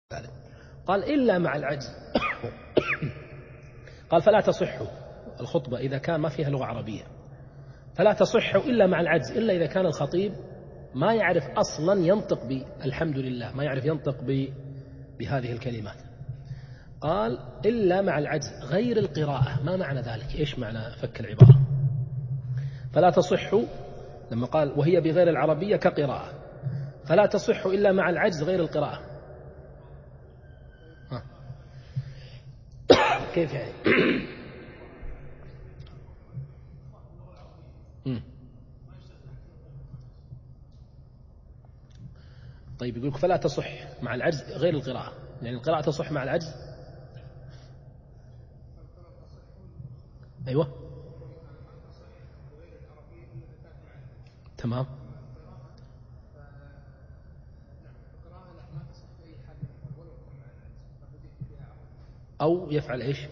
قال إلا مع العجز. قال فلا تصح الخطبة إذا كان ما فيها لغة عربية، فلا تصح إلا مع العجز، إلا إذا كان الخطيب ما يعرف أصلا ينطق بالحمد لله، ما يعرف ينطق بهذه الكلمات. قال إلا مع العجز غير القراءة. ما معنى ذلك؟ إيش معنى فك العبارة؟ فلا تصح لما قال وهي بغير العربية كقراءة، فلا تصح إلا مع العجز غير القراءة. كيف يعني؟ طيب يقولك فلا تصح مع العجز غير القراءة، يعني القراءة تصح مع العجز. أيوة تمام. أو يفعل إيش؟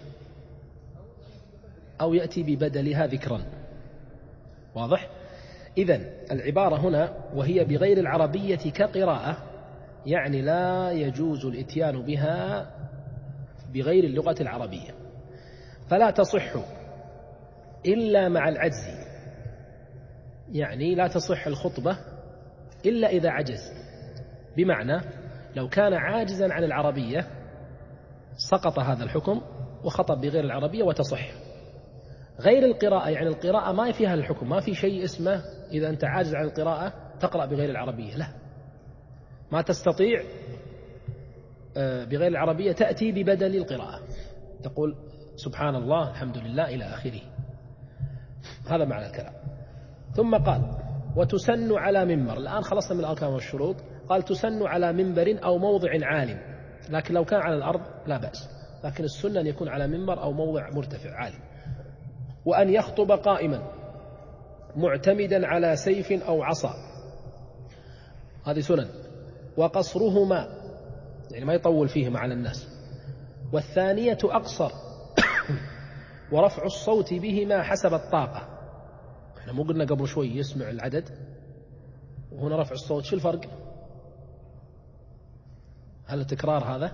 أو يأتي ببدلها ذكرا. واضح؟ إذن العبارة هنا وهي بغير العربية كقراءة، يعني لا يجوز الإتيان بها بغير اللغة العربية. فلا تصح إلا مع العجز، يعني لا تصح الخطبة إلا إذا عجز، بمعنى لو كان عاجزا عن العربية سقط هذا الحكم وخطب بغير العربية وتصح. غير القراءة يعني القراءة ما فيها الحكم، ما في شيء اسمه إذا أنت عاجز عن القراءة تقرأ بغير العربية، لا، ما تستطيع بغير العربية تأتي ببدل القراءة، تقول سبحان الله الحمد لله إلى آخره. هذا معنى الكلام. ثم قال وتسن على منبر. الآن خلصنا من الأركان والشروط. قال تسن على منبر أو موضع عال، لكن لو كان على الأرض لا بأس، لكن السنة أن يكون على منبر أو موضع مرتفع عالي. وأن يخطب قائما معتمدا على سيف أو عصا، هذه سنن. وقصرهما يعني ما يطول فيهما على الناس. والثانية أقصر ورفع الصوت بهما حسب الطاقة. احنا مو قلنا قبل شوي يسمع العدد وهنا رفع الصوت، شو الفرق؟ هل التكرار هذا؟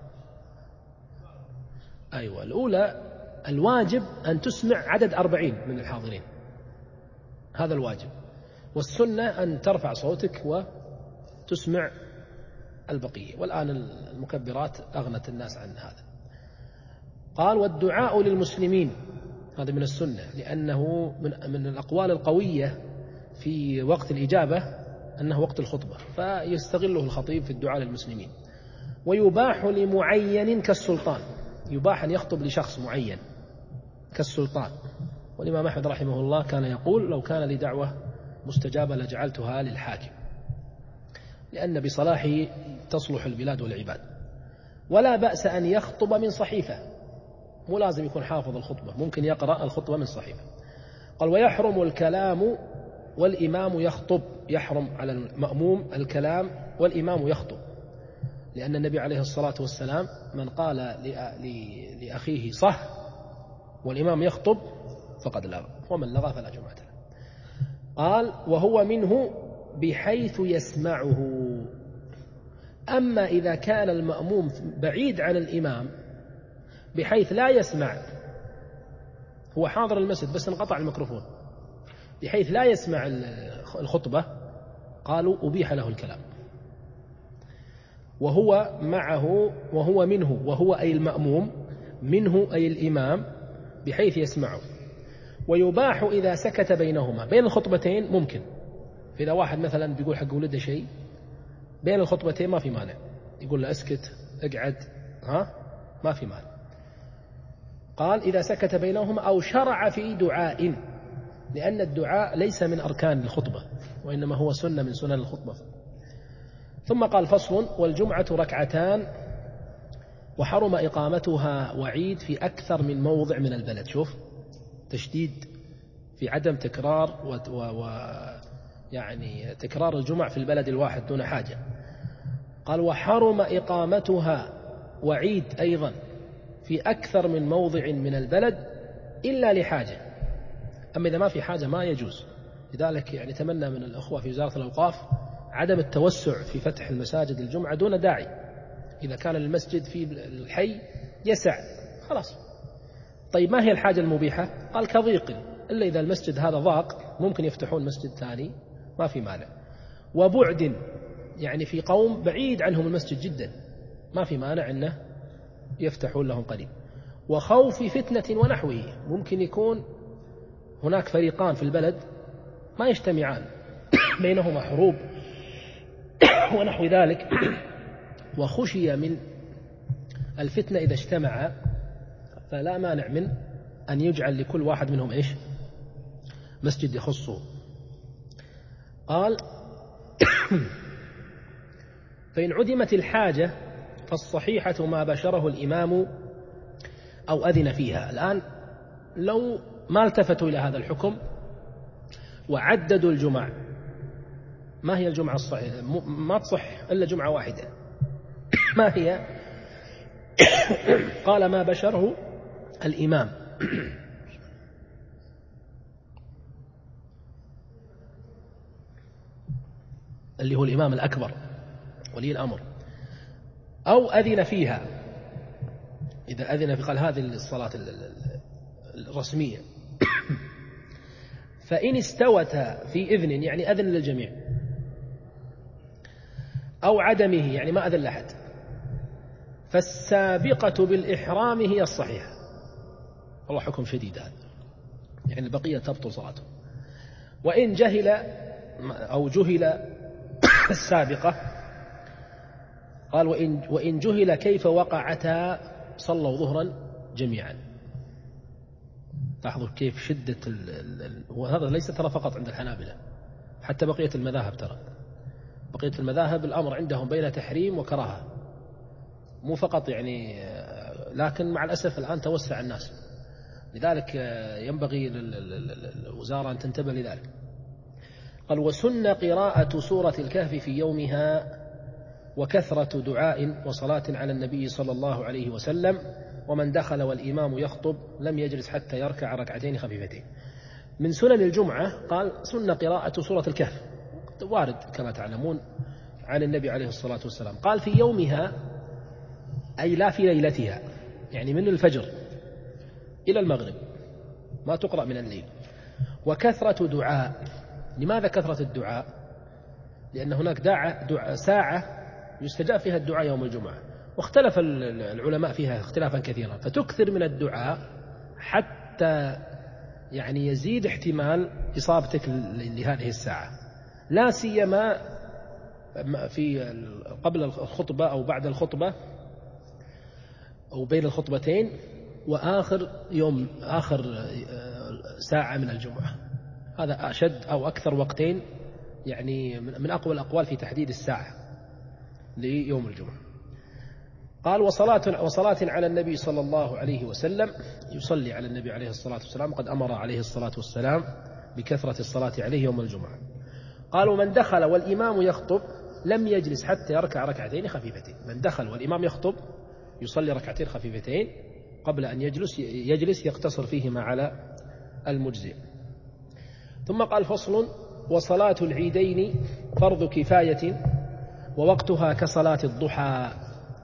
أيوة، الأولى الواجب أن تسمع عدد 40 من الحاضرين، هذا الواجب. والسنة أن ترفع صوتك وتسمع البقية، والآن المكبرات أغنت الناس عن هذا. قال والدعاء للمسلمين، هذا من السنة، لأنه من الأقوال القوية في وقت الإجابة أنه وقت الخطبة، فيستغله الخطيب في الدعاء للمسلمين. ويباح لمعين كالسلطان، يباح أن يخطب لشخص معين كالسلطان. والإمام أحمد رحمه الله كان يقول لو كان لي دعوة مستجابة لجعلتها للحاكم، لأن بصلاحه تصلح البلاد والعباد. ولا بأس أن يخطب من صحيفة، مو لازم يكون حافظ الخطبة، ممكن يقرأ الخطبة من صحيفة. قال ويحرم الكلام والإمام يخطب، يحرم على المأموم الكلام والإمام يخطب، لأن النبي عليه الصلاة والسلام من قال لأخيه صح والإمام يخطب فقد لغى، ومن لغى فلا جمعة له. قال وهو منه بحيث يسمعه. أما إذا كان المأموم بعيد عن الإمام بحيث لا يسمع، هو حاضر المسجد بس انقطع الميكروفون، بحيث لا يسمع الخطبة، قالوا أبيح له الكلام. وهو معه وهو منه، وهو أي المأموم، منه أي الإمام، بحيث يسمعه. ويباح إذا سكت بينهما، بين الخطبتين ممكن، إذا واحد مثلا بيقول حق ولده شيء بين الخطبتين ما في مانع، يقول له اسكت اقعد، ما في مانع. قال إذا سكت بينهما أو شرع في دعاء، لأن الدعاء ليس من أركان الخطبة وإنما هو سنة من سنن الخطبة. ثم قال فصل والجمعة ركعتان وحرم إقامتها وعيد في أكثر من موضع من البلد. شوف تشديد في عدم تكرار يعني تكرار الجمع في البلد الواحد دون حاجة. قال وحرم إقامتها وعيد أيضا في أكثر من موضع من البلد إلا لحاجة، أما إذا ما في حاجة ما يجوز. لذلك يعني تمنى من الأخوة في وزارة الأوقاف عدم التوسع في فتح المساجد الجمعة دون داعي، إذا كان المسجد في الحي يسع خلاص. طيب ما هي الحاجة المبيحة؟ قال كضيق، إلا إذا المسجد هذا ضاق ممكن يفتحون مسجد ثاني ما في مانع. وبعد، يعني في قوم بعيد عنهم المسجد جدا ما في مانع أنه يفتحون لهم قريب. وخوف فتنة ونحوه، ممكن يكون هناك فريقان في البلد ما يجتمعان بينهما حروب ونحو ذلك، وخشي من الفتنة إذا اجتمع، فلا مانع من أن يجعل لكل واحد منهم إيش؟ مسجد يخصه. قال فإن عدمت الحاجة فالصحيحة ما بشره الإمام أو أذن فيها. الآن لو ما التفتوا إلى هذا الحكم وعددوا الجمع، ما هي الجمعة الصحيحة؟ ما تصح إلا جمعة واحدة، ما هي؟ قال ما بشره الإمام اللي هو الإمام الأكبر ولي الأمر، أو أذن فيها، إذا أذن في قال هذه الصلاة الرسمية. فإن استوتا في إذن يعني أذن للجميع، أو عدمه يعني ما أذن لأحد، فالسابقة بالإحرام هي الصحيحة. والله حكم شديد هذا، يعني البقية تبطل صلاته. وإن جهل أو جهل السابقة، قال وإن جهل كيف وقعتا صلوا ظهرا جميعا. لاحظوا كيف شدة وهذا ليس ترى فقط عند الحنابلة، حتى بقية المذاهب، ترى بقية المذاهب الأمر عندهم بين تحريم وكراهة، مو فقط يعني، لكن مع الأسف الآن توسع الناس، لذلك ينبغي للوزارة أن تنتبه لذلك. قال وسن قراءة سورة الكهف في يومها، وكثرة دعاء وصلاة على النبي صلى الله عليه وسلم، ومن دخل والإمام يخطب لم يجلس حتى يركع ركعتين خفيفتين. من سنن الجمعة قال سن قراءة سورة الكهف، وارد كما تعلمون عن النبي عليه الصلاة والسلام. قال في يومها أي لا في ليلتها، يعني من الفجر إلى المغرب، ما تقرأ من الليل. وكثرة دعاء، لماذا كثرة الدعاء؟ لأن هناك ساعة يستجاب فيها الدعاء يوم الجمعة، واختلف العلماء فيها اختلافا كثيرا، فتكثر من الدعاء حتى يعني يزيد احتمال إصابتك لهذه الساعة، لا سيما في قبل الخطبة أو بعد الخطبة أو بين الخطبتين وآخر يوم، آخر ساعة من الجمعة، هذا أشد أو أكثر وقتين، يعني من أقوى الأقوال في تحديد الساعة ليوم الجمعة. قال وصلاة على النبي صلى الله عليه وسلم، يصلي على النبي عليه الصلاة والسلام، قد أمر عليه الصلاة والسلام بكثرة الصلاة عليه يوم الجمعة. قال ومن دخل والإمام يخطب لم يجلس حتى يركع ركعتين خفيفتين. من دخل والإمام يخطب يصلي ركعتين خفيفتين قبل أن يجلس يقتصر فيهما على المجزئ. ثم قال فصل وصلاة العيدين فرض كفاية ووقتها كصلاة الضحى.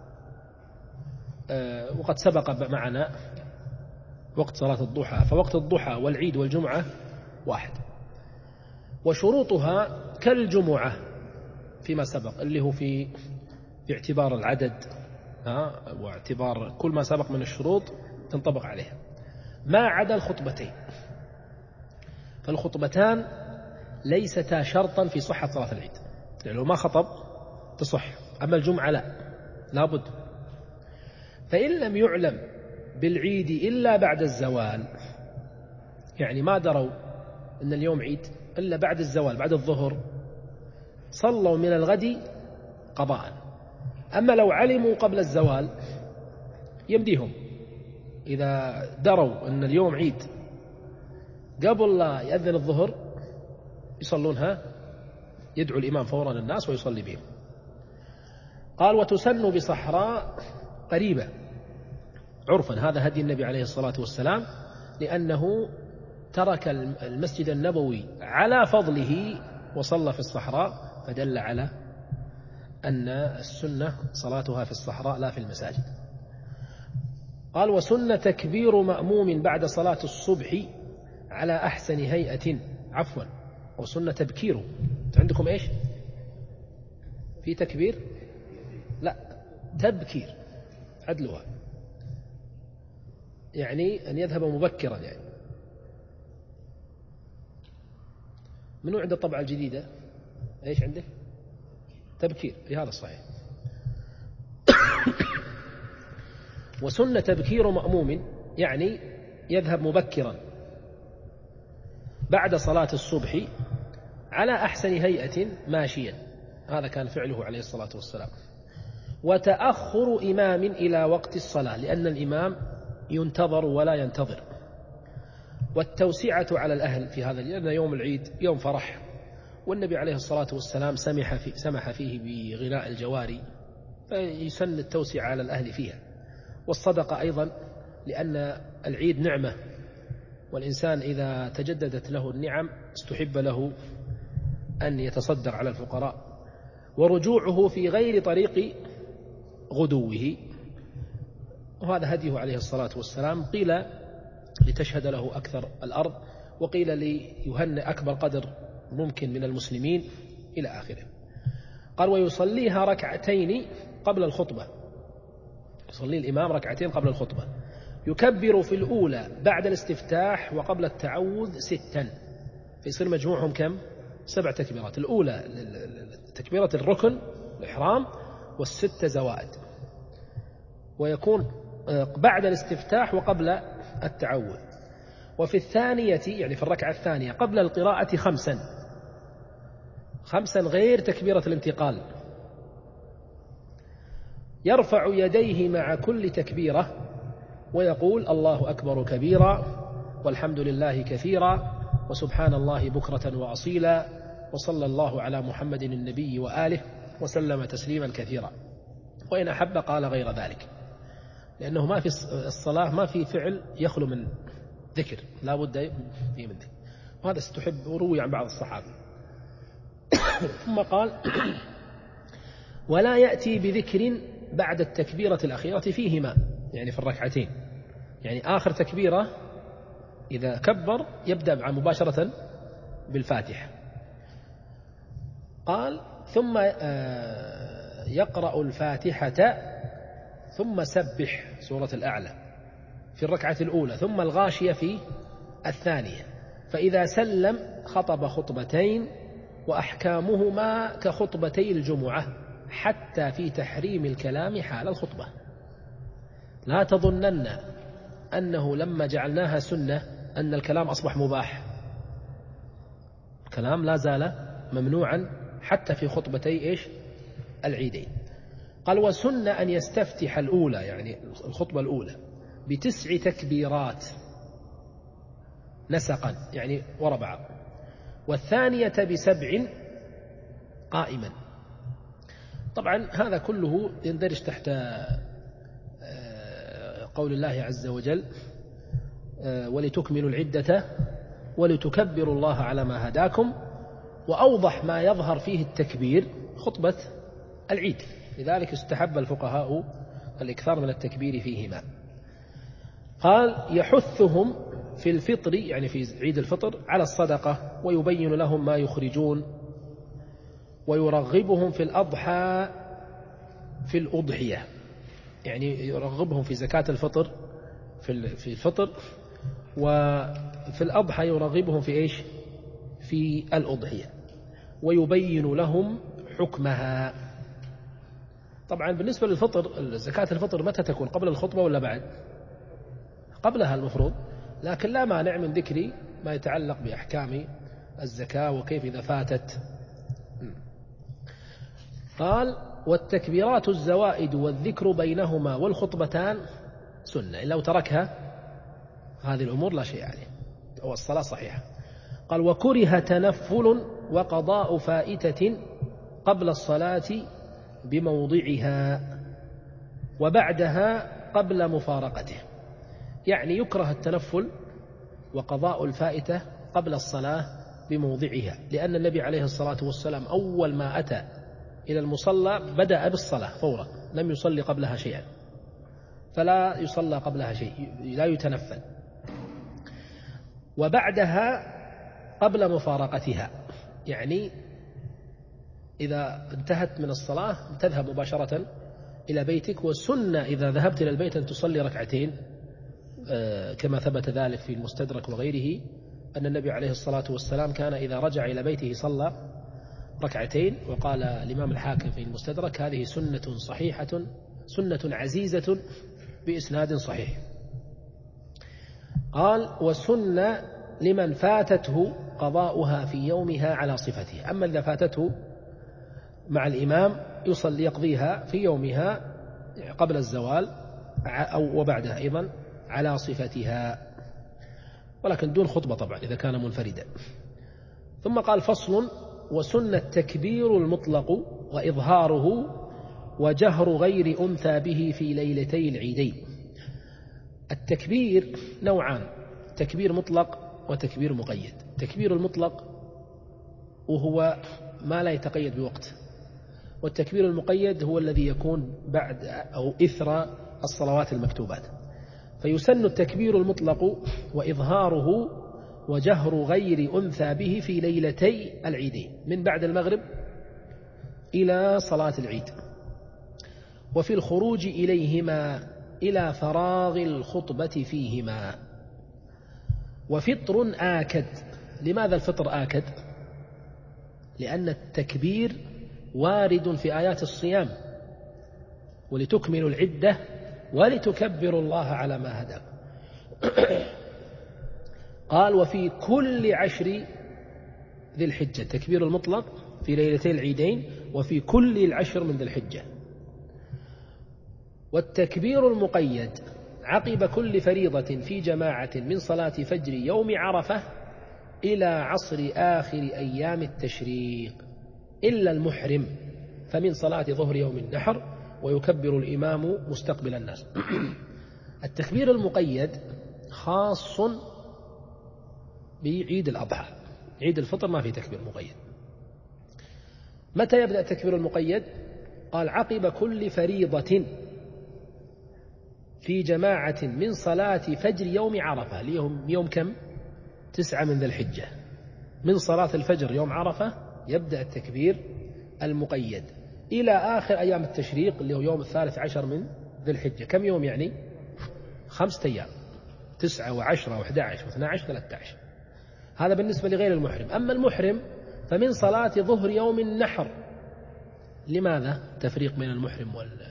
وقد سبق معنا وقت صلاة الضحى، فوقت الضحى والعيد والجمعة واحد، وشروطها كالجمعة فيما سبق، اللي هو في اعتبار العدد واعتبار كل ما سبق من الشروط تنطبق عليها، ما عدا الخطبتين، فالخطبتان ليستا شرطا في صحة صلاة العيد، يعني لو ما خطب تصح، أما الجمعة لا بد. فإن لم يعلم بالعيد إلا بعد الزوال، يعني ما دروا أن اليوم عيد إلا بعد الزوال بعد الظهر، صلوا من الغد قضاء. أما لو علموا قبل الزوال يمديهم، إذا دروا أن اليوم عيد قبل لا يأذن الظهر يصلونها، يدعو الإمام فورا الناس ويصلي بهم. قال وتسن بصحراء قريبة عرفا، هذا هدي النبي عليه الصلاة والسلام، لأنه ترك المسجد النبوي على فضله وصلى في الصحراء، فدل على أن السنة صلاتها في الصحراء لا في المساجد. قال وسنة تكبير مأموم بعد صلاة الصبح على أحسن هيئة، عفوا، وسنة تبكيره. عندكم إيش في تكبير؟ لا، تبكير عدلها، يعني أن يذهب مبكرا. يعني منو عنده الطبعة الجديدة؟ إيش عنده؟ تبكير، هذا صحيح. وسنة تبكير مأموم يعني يذهب مبكرا بعد صلاة الصبح على أحسن هيئة ماشيا، هذا كان فعله عليه الصلاة والسلام. وتأخر إمام إلى وقت الصلاة، لأن الإمام ينتظر ولا ينتظر. والتوسعة على الأهل في هذا، لأن يوم العيد يوم فرح، والنبي عليه الصلاة والسلام سمح فيه بغناء الجواري، فيسن التوسعة على الأهل فيها. والصدقة أيضا، لأن العيد نعمة، والإنسان إذا تجددت له النعم استحب له أن يتصدق على الفقراء. ورجوعه في غير طريق غدوه، وهذا هديه عليه الصلاة والسلام، قيل لتشهد له أكثر الأرض، وقيل ليهنئ أكبر قدر ممكن من المسلمين إلى آخره. قال ويصليها ركعتين قبل الخطبة، يصلي الإمام ركعتين قبل الخطبة، يكبر في الأولى بعد الاستفتاح وقبل التعوذ 6، فيصير مجموعهم كم؟ 7 تكبيرات. الأولى تكبيرة الركن الإحرام، وال6 زوائد، ويكون بعد الاستفتاح وقبل التعوذ. وفي الثانية يعني في الركعة الثانية قبل القراءة 5 غير تكبيرة الانتقال. يرفع يديه مع كل تكبيرة ويقول الله أكبر كبيرا، والحمد لله كثيرا، وسبحان الله بكرة وأصيلا، وصلى الله على محمد النبي وآله وسلم تسليما كثيرا. وإن أحب قال غير ذلك، لأنه ما في الصلاة ما في فعل يخلو من ذكر، لا بد فيه من ذكر، وهذا استحب وروي عن بعض الصحابة. ثم قال ولا يأتي بذكر بعد التكبيرة الأخيرة فيهما، يعني في الركعتين، يعني آخر تكبيرة إذا كبر يبدأ مباشرة بالفاتحة. قال ثم يقرأ الفاتحة ثم سبح سورة الأعلى في الركعة الأولى، ثم الغاشية في الثانية، فإذا سلم خطب خطبتين وأحكامهما كخطبتي الجمعة، حتى في تحريم الكلام حال الخطبة. لا تظنن أنه لما جعلناها سنة أن الكلام أصبح مباح، الكلام لا زال ممنوعا حتى في خطبتي العيدين. قال وسن أن يستفتح الأولى يعني الخطبة الأولى ب9 تكبيرات نسقا يعني وراء بعض، والثانية ب7 قائما. طبعا هذا كله يندرج تحت قول الله عز وجل ولتكملوا العدة ولتكبروا الله على ما هداكم. وأوضح ما يظهر فيه التكبير خطبة العيد، لذلك استحب الفقهاء الإكثار من التكبير فيهما. قال يحثهم في الفطر يعني في عيد الفطر على الصدقة، ويبين لهم ما يخرجون، ويرغبهم في الأضحى في الأضحية، يعني يرغبهم في زكاة الفطر في الفطر، وفي الأضحى يرغبهم في في الأضحية، ويبين لهم حكمها. طبعا بالنسبة للفطر زكاة الفطر متى تكون؟ قبل الخطبة ولا بعد؟ قبلها المفروض، لكن لا مانع من ذكر ما يتعلق بأحكام الزكاة وكيف إذا فاتت. قال والتكبيرات الزوائد والذكر بينهما والخطبتان سنة، لو تركها هذه الأمور لا شيء عليه، والصلاة صحيحة. قال وكره تنفل وقضاء فائتة قبل الصلاة بموضعها وبعدها قبل مفارقته، يعني يكره التنفل وقضاء الفائتة قبل الصلاة بموضعها، لأن النبي عليه الصلاة والسلام أول ما أتى إلى المصلى بدأ بالصلاة فورا، لم يصلي قبلها شيئا، فلا يصلى قبلها شيء، لا يتنفل. وبعدها قبل مفارقتها، يعني إذا انتهت من الصلاة تذهب مباشرة إلى بيتك. والسنة إذا ذهبت إلى البيت أن تصلي ركعتين، كما ثبت ذلك في المستدرك وغيره أن النبي عليه الصلاة والسلام كان إذا رجع إلى بيته صلى ركعتين. وقال الإمام الحاكم في المستدرك هذه سنة صحيحة، سنة عزيزة بإسناد صحيح. قال وسنة لمن فاتته قضاؤها في يومها على صفته. أما إذا فاتته مع الإمام يصلي يقضيها في يومها قبل الزوال أو وبعدها أيضا على صفتها، ولكن دون خطبة طبعا إذا كان منفردا. ثم قال فصل وسنة التكبير المطلق وإظهاره وجهر غير أنثى به في ليلتي العيدين. التكبير نوعان، تكبير مطلق وتكبير مقيد. تكبير المطلق وهو ما لا يتقيد بوقت، والتكبير المقيد هو الذي يكون بعد أو إثر الصلوات المكتوبات. فيسن التكبير المطلق وإظهاره وجهر غير أنثى به في ليلتي العيدين من بعد المغرب إلى صلاة العيد، وفي الخروج إليهما إلى فراغ الخطبة فيهما. وفطر آكد. لماذا الفطر آكد؟ لأن التكبير وارد في آيات الصيام ولتكملوا العدة ولتكبروا الله على ما هداكم. قال وفي كل 10 ذي الحجة، التكبير المطلق في ليلتي العيدين وفي كل 10 من ذي الحجة. والتكبير المقيد عقب كل فريضة في جماعة من صلاة فجر يوم عرفة إلى عصر آخر أيام التشريق إلا المحرم، فمن صلاة ظهر يوم النحر ويكبر الإمام مستقبل الناس. التكبير المقيد خاص بعيد الأضحى، عيد الفطر ما في تكبير مقيد. متى يبدأ التكبير المقيد؟ قال عقب كل فريضة في جماعة من صلاة فجر يوم عرفة، ليهم يوم كم؟ 9 من ذي الحجة. من صلاة الفجر يوم عرفة يبدأ التكبير المقيد إلى آخر أيام التشريق اللي هو يوم 13 من ذي الحجة. كم يوم يعني؟ 5 أيام، 9 و10 و11 و12 13. هذا بالنسبة لغير المحرم. أما المحرم فمن صلاة ظهر يوم النحر. لماذا تفريق بين المحرم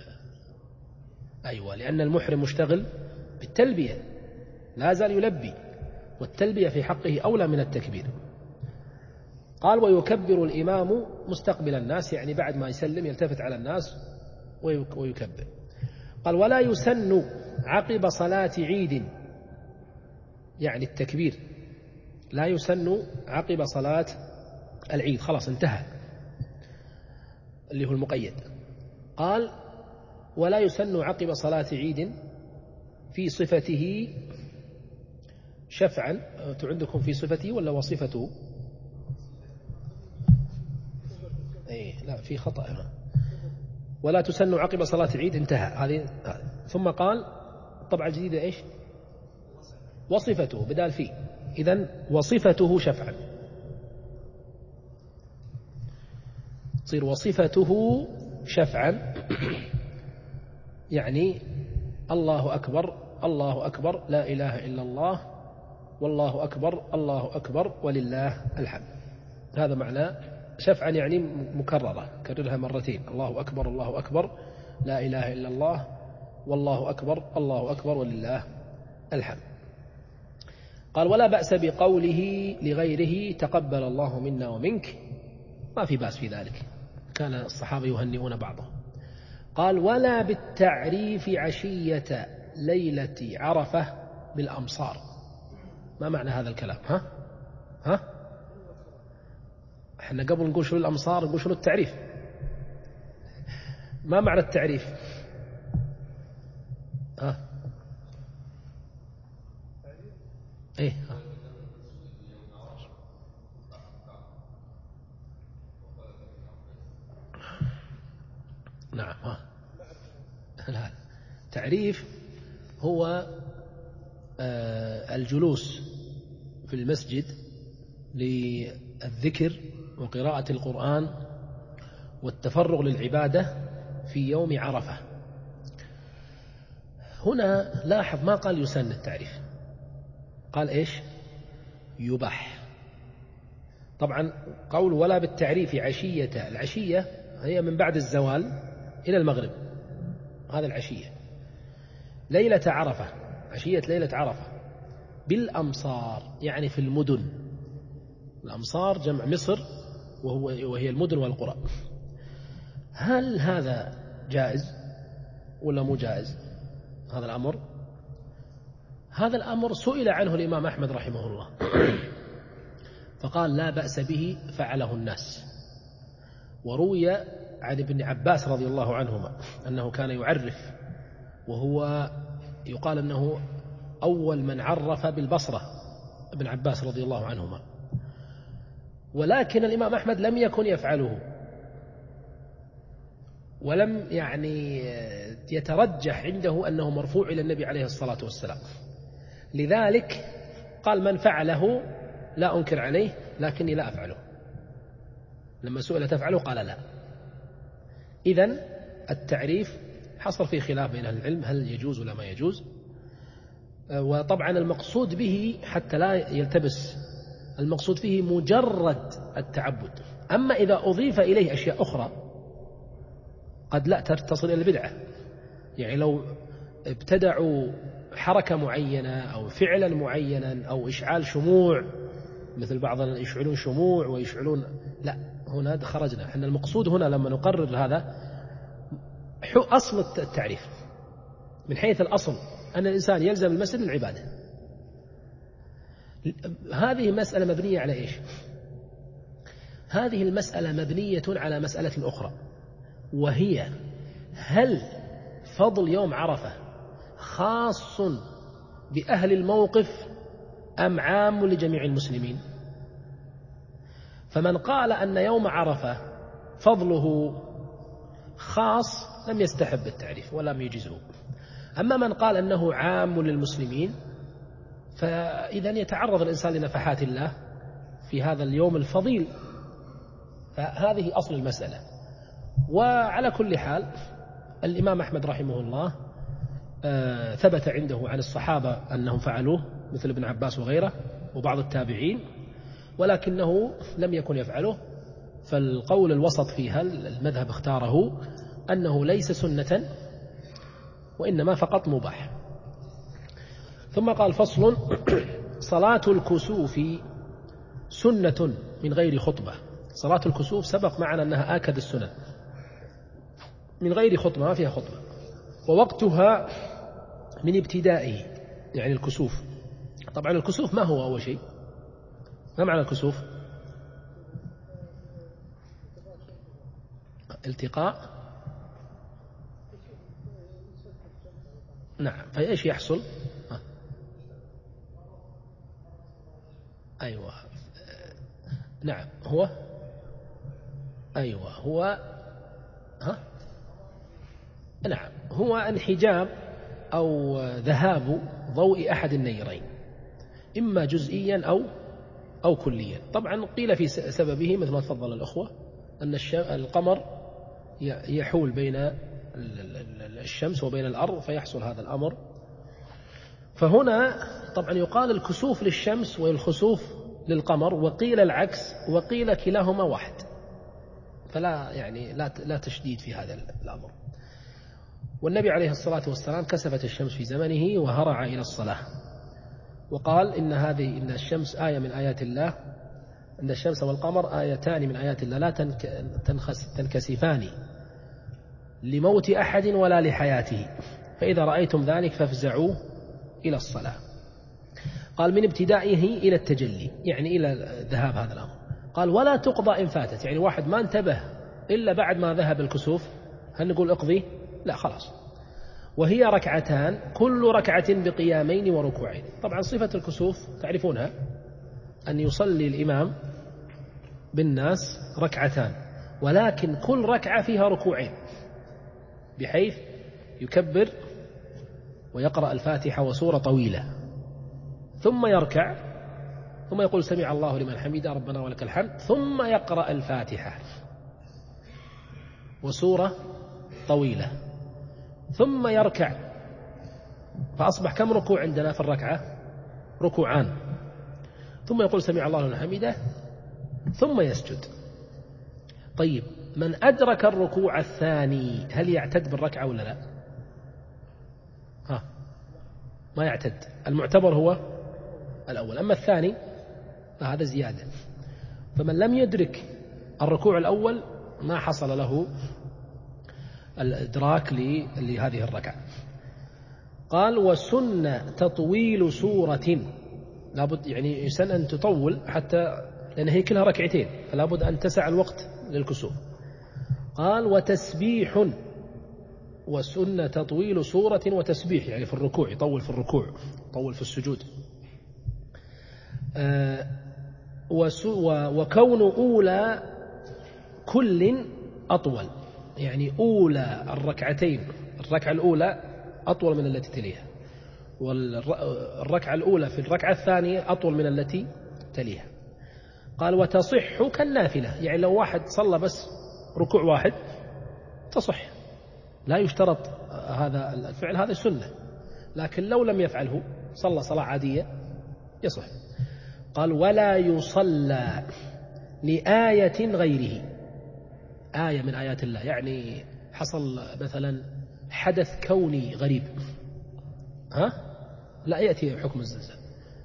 أيوة، لأن المحرم مشتغل بالتلبية، لا زال يلبي، والتلبية في حقه أولى من التكبير. قال ويكبر الإمام مستقبل الناس، يعني بعد ما يسلم يلتفت على الناس ويكبر. قال ولا يسن عقب صلاة عيد، يعني التكبير لا يسن عقب صلاة العيد، خلاص انتهى اللي هو المقيد. قال ولا يسن عقب صلاة عيد في صفته شفعا. عندكم في صفته ولا وصفته؟ ايه لا، في خطأ هنا. ولا تسن عقب صلاة العيد، انتهى هذه. ثم قال طبعا جديدة ايش؟ وصفته بدال فيه، إذن وصفته شفعا، تصير وصفته شفعا. يعني الله أكبر الله أكبر لا إله إلا الله والله أكبر الله أكبر ولله الحمد. هذا معنى شفعا، يعني مكررة، كررها مرتين، الله أكبر الله أكبر لا إله إلا الله والله أكبر الله أكبر ولله الحمد. قال ولا بأس بقوله لغيره تقبل الله منا ومنك، ما في بأس في ذلك، كان الصحابة يهنئون بعضهم. قال ولا بالتعريف عشية ليلة عرفة بالأمصار. ما معنى هذا الكلام؟ ها احنا قبل نقول شنو الأمصار نقول شنو التعريف. ما معنى التعريف؟ ايه التعريف هو الجلوس في المسجد للذكر وقراءة القرآن والتفرغ للعبادة في يوم عرفة. هنا لاحظ ما قال يسن التعريف، قال إيش؟ يباح. طبعا قول ولا بالتعريف عشية، العشية هي من بعد الزوال إلى المغرب، هذا العشية. ليلة عرفة، عشية ليلة عرفة بالأمصار يعني في المدن، الأمصار جمع مصر وهي المدن والقرى. هل هذا جائز ولا مو جائز هذا الأمر؟ هذا الأمر سئل عنه الإمام أحمد رحمه الله فقال لا بأس به فعله الناس. وروي عن ابن عباس رضي الله عنهما أنه كان يعرف، وهو يقال أنه أول من عرف بالبصرة، ابن عباس رضي الله عنهما. ولكن الإمام أحمد لم يكن يفعله، ولم يترجح عنده أنه مرفوع إلى النبي عليه الصلاة والسلام، لذلك قال من فعله لا أنكر عليه لكني لا أفعله. لما سئل تفعله قال لا. إذن التعريف حصل فيه خلاف بين أهل العلم هل يجوز ولا ما يجوز. وطبعا المقصود به حتى لا يلتبس، المقصود فيه مجرد التعبد. أما إذا أضيف إليه أشياء أخرى قد لا تصل إلى البدعة، يعني لو ابتدعوا حركة معينة أو فعلا معينا أو إشعال شموع، مثل بعض يشعلون شموع ويشعلون، لا هنا خرجنا. احنا المقصود هنا لما نقرر هذا أصل التعريف من حيث الأصل أن الإنسان يلزم المسجد للعبادة. هذه مسألة مبنية على إيش؟ هذه المسألة مبنية على مسألة أخرى، وهي هل فضل يوم عرفة خاص بأهل الموقف أم عام لجميع المسلمين؟ فمن قال أن يوم عرفة فضله خاص لم يستحب التعريف ولم يجزه. أما من قال أنه عام للمسلمين فإذا يتعرض الإنسان لنفحات الله في هذا اليوم الفضيل. فهذه أصل المسألة. وعلى كل حال الإمام أحمد رحمه الله ثبت عنده عن الصحابة أنهم فعلوه مثل ابن عباس وغيره وبعض التابعين، ولكنه لم يكن يفعله. فالقول الوسط فيها المذهب اختاره أنه ليس سنة وإنما فقط مباح. ثم قال فصل: صلاة الكسوف سنة من غير خطبة. صلاة الكسوف سبق معنا أنها آكد السنن، من غير خطبة، ما فيها خطبة. ووقتها من ابتدائه، يعني الكسوف. طبعا الكسوف ما هو أول شيء؟ ما معنى الكسوف؟ التقاء، نعم. فإيش يحصل؟ أيوة، نعم. هو أيوة هو نعم، هو انحجاب أو ذهاب ضوء أحد النيرين، إما جزئيا أو كليا. طبعا قيل في سببه مثل ما تفضل الأخوة أن القمر يحول بين الشمس وبين الأرض فيحصل هذا الأمر. فهنا طبعا يقال الكسوف للشمس والخسوف للقمر، وقيل العكس، وقيل كلاهما واحد. فلا لا تشديد في هذا الأمر. والنبي عليه الصلاة والسلام كسفت الشمس في زمنه وهرع إلى الصلاة، وقال إن الشمس آية من آيات الله، أن الشمس والقمر آيتان من آيات الله لا تنكسفان لموت أحد ولا لحياته، فإذا رأيتم ذلك فافزعوا إلى الصلاة. قال من ابتدائه إلى التجلي، يعني إلى ذهاب هذا الأمر. قال ولا تقضى إن فاتت، يعني واحد ما انتبه إلا بعد ما ذهب الكسوف، هل نقول اقضي؟ لا، خلاص. وهي ركعتان، كل ركعة بقيامين وركوعين. طبعا صفة الكسوف تعرفونها، أن يصلي الإمام بالناس ركعتان، ولكن كل ركعة فيها ركوعين، بحيث يكبر ويقرأ الفاتحة وسورة طويلة، ثم يركع، ثم يقول سمع الله لمن حمده ربنا ولك الحمد، ثم يقرأ الفاتحة وسورة طويلة، ثم يركع، فأصبح كم ركوع عندنا في الركعة؟ ركوعان، ثم يقول سمع الله لمن حمده ثم يسجد. طيب من أدرك الركوع الثاني هل يعتد بالركعة ولا لا؟ ما يعتد، المعتبر هو الأول، أما الثاني فهذا زيادة. فمن لم يدرك الركوع الأول ما حصل له الإدراك لهذه الركعة. قال وسن تطويل سورة، لابد يعني يسن أن تطول حتى، لأن هي كلها ركعتين فلا بد أن تسع الوقت للكسوف. قال وتسبيح، وسن تطويل سورة وتسبيح، يعني في الركوع يطول في الركوع، يطول في السجود. وكون أولى كل أطول، يعني أولى الركعتين، الركعة الأولى أطول من التي تليها، والركعة الأولى في الركعة الثانية أطول من التي تليها. قال وتصح كالنافلة، يعني لو واحد صلى بس ركوع واحد تصح، لا يشترط هذا الفعل، هذا سنة، لكن لو لم يفعله صلى صلاة عادية يصح. قال ولا يصلى لآية غيره، آية من آيات الله، يعني حصل مثلا حدث كوني غريب، لا يأتي حكم الزلزال،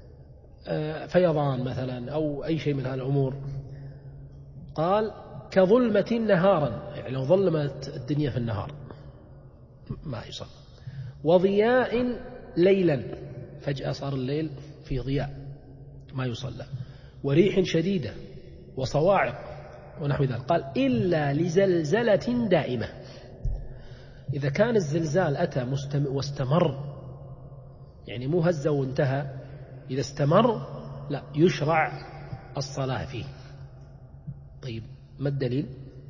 فيضان مثلا أو أي شيء من هذه الأمور. قال كظلمة نهارا، يعني لو ظلمت الدنيا في النهار ما يصلى. وضياء ليلا، فجأة صار الليل في ضياء ما يصلى. وريح شديدة وصواعق ونحو ذلك. قال إلا لزلزلة دائمة، إذا كان الزلزال أتى واستمر، يعني مو هزة وانتهى، إذا استمر لا يشرع الصلاة فيه. طيب ما الدليل؟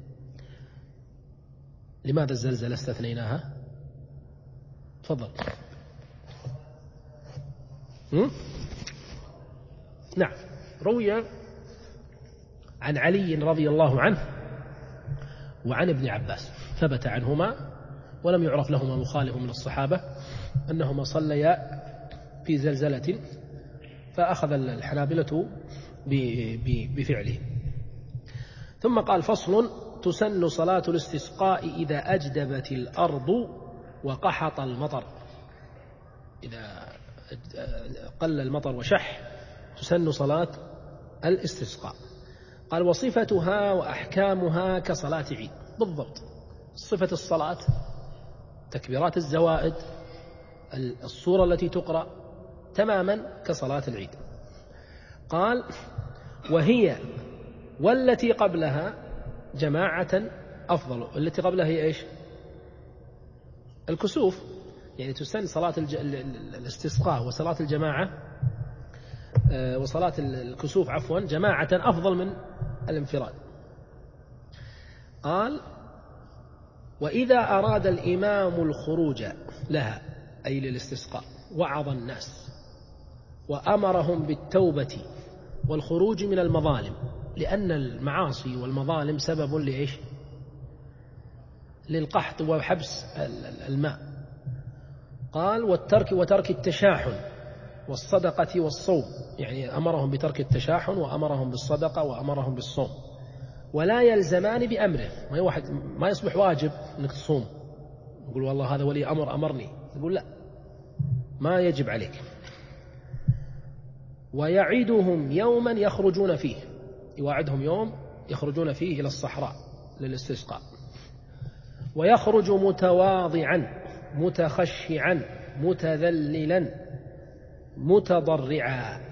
لماذا الزلزلة استثنيناها؟ تفضل. نعم، روي عن علي رضي الله عنه وعن ابن عباس، ثبت عنهما ولم يعرف لهما مخالف من الصحابة أنهما صليا في زلزلة، فأخذ الحنابلة بفعله. ثم قال فصل تسن صلاة الاستسقاء إذا أجدبت الأرض وقحط المطر، إذا قل المطر وشح تسن صلاة الاستسقاء. قال وصفتها وأحكامها كصلاة عيد، بالضبط صفة الصلاة، تكبيرات الزوائد، الصورة التي تقرأ تماما كصلاة العيد. قال وهي والتي قبلها جماعة أفضل. التي قبلها هي إيش؟ الكسوف، يعني تسن صلاة الاستسقاء وصلاة الجماعة وصلاة الكسوف عفوا جماعة أفضل من الانفراد. قال وإذا أراد الإمام الخروج لها أي للاستسقاء وعظ الناس وأمرهم بالتوبة والخروج من المظالم، لأن المعاصي والمظالم سبب لإيش؟ للقحط وحبس الماء. قال وترك التشاحن والصدقة والصوم، يعني أمرهم بترك التشاحن وأمرهم بالصدقة وأمرهم بالصوم، ولا يلزمان بأمره، ما يصبح واجب أنك تصوم، يقول والله هذا ولي أمر أمرني، يقول لا ما يجب عليك. ويعدهم يوما يخرجون فيه، يواعدهم يوم يخرجون فيه إلى الصحراء للاستسقاء. ويخرج متواضعا متخشعا متذللا متضرعا،